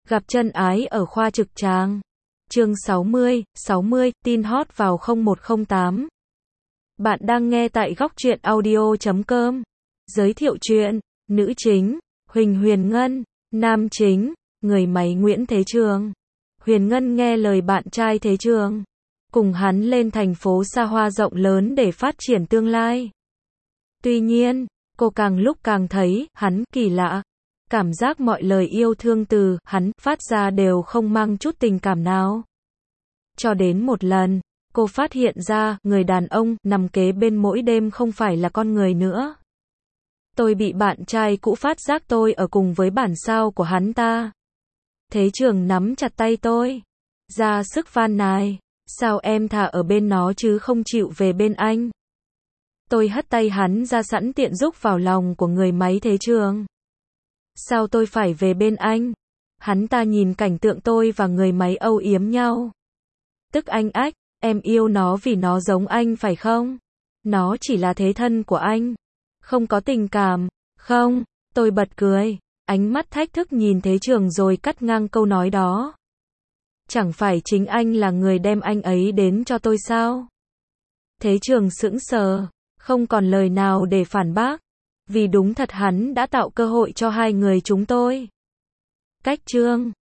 Gặp chân ái ở khoa trực tràng. Chương 60, tin hot vào 0108. Bạn đang nghe tại góc truyện audio.com. Giới thiệu truyện, nữ chính, Huỳnh Huyền Ngân, nam chính, người máy Nguyễn Thế Trường. Huyền Ngân nghe lời bạn trai Thế Trường, cùng hắn lên thành phố xa hoa rộng lớn để phát triển tương lai. Tuy nhiên, cô càng lúc càng thấy hắn kỳ lạ. Cảm giác mọi lời yêu thương từ hắn phát ra đều không mang chút tình cảm nào. Cho đến một lần, cô phát hiện ra người đàn ông nằm kế bên mỗi đêm không phải là con người nữa. Tôi bị bạn trai cũ phát giác tôi ở cùng với bản sao của hắn ta. Thế Trường nắm chặt tay tôi, ra sức van nài, sao em thà ở bên nó chứ không chịu về bên anh. Tôi hất tay hắn ra sẵn tiện rúc vào lòng của người máy Thế Trường. Sao tôi phải về bên anh? Hắn ta nhìn cảnh tượng tôi và người máy âu yếm nhau. Tức anh ách, em yêu nó vì nó giống anh phải không? Nó chỉ là thế thân của anh. Không có tình cảm, không? Tôi bật cười, ánh mắt thách thức nhìn Thế Trường rồi cắt ngang câu nói đó. Chẳng phải chính anh là người đem anh ấy đến cho tôi sao? Thế Trường sững sờ, không còn lời nào để phản bác. Vì đúng thật hắn đã tạo cơ hội cho hai người chúng tôi. Cách chương